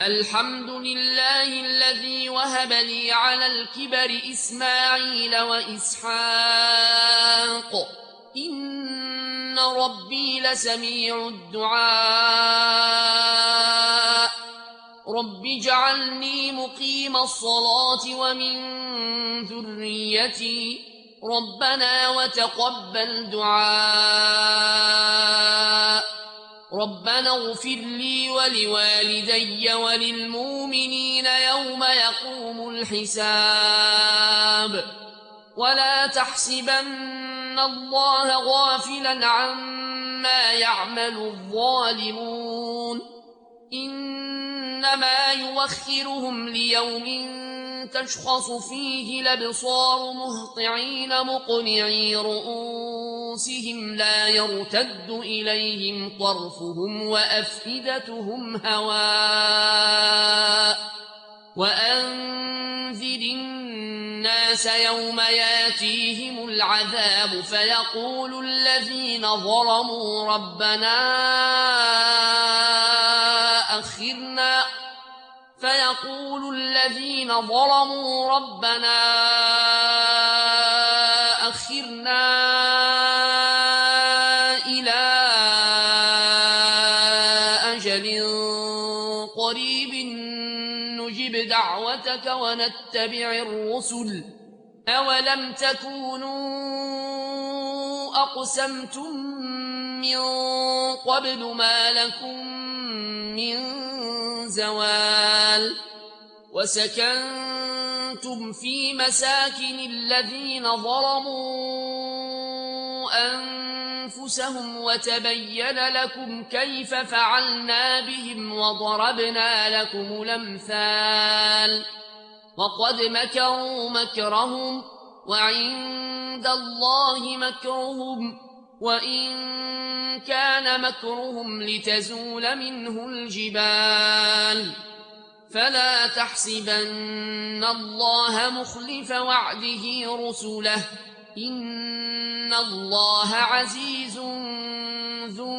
الحمد لله الذي وهب لي على الكبر إسماعيل وإسحاق إن ربي لسميع الدعاء رب اجعلني مقيم الصلاة ومن ذريتي ربنا وتقبل دعاء ربنا اغفر لي ولوالدي وللمؤمنين يوم يقوم الحساب ولا تحسبن الله غافلا عما يعمل الظالمون إنما يوخرهم ليوم تشخص فيه الأبصار مهطعين مقنعي رؤوسهم لا يرتد إليهم طرفهم وأفئدتهم هواء وأنذر الناس يوم ياتيهم العذاب فيقول الذين ظلموا ربنا أخرنا إلى أجل قريب نجب دعوتك ونتبع الرسل أولم تكونوا أقسمتم من قبل ما لكم من زوال وسكنتم في مساكن الذين ظلموا أنفسهم وتبين لكم كيف فعلنا بهم وضربنا لكم الأمثال وقد مكروا مكرهم وعند الله مكرهم وإن كان مكرهم لتزول منه الجبال فلا تحسبن الله مخلف وعده رسله إن الله عزيز ذو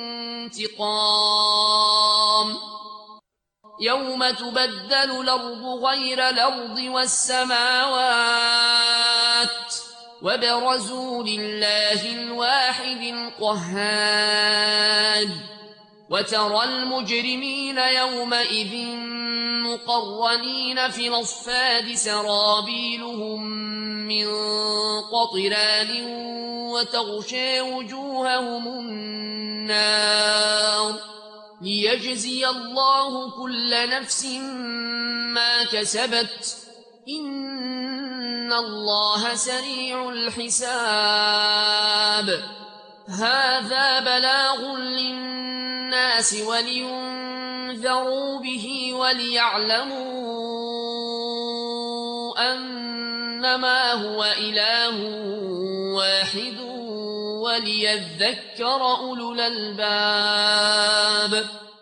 انتقام يوم تبدل الأرض غير الأرض والسماوات وبرزوا لله الواحد القهار وترى المجرمين يومئذ مقرنين في الأصفاد سرابيلهم من قطران وتغشى وجوههم النار ليجزي الله كل نفس ما كسبت إن الله سريع الحساب هذا بلاغ للناس ولينذروا به وليعلموا أنما هو إله واحد وليذكر أولو الألباب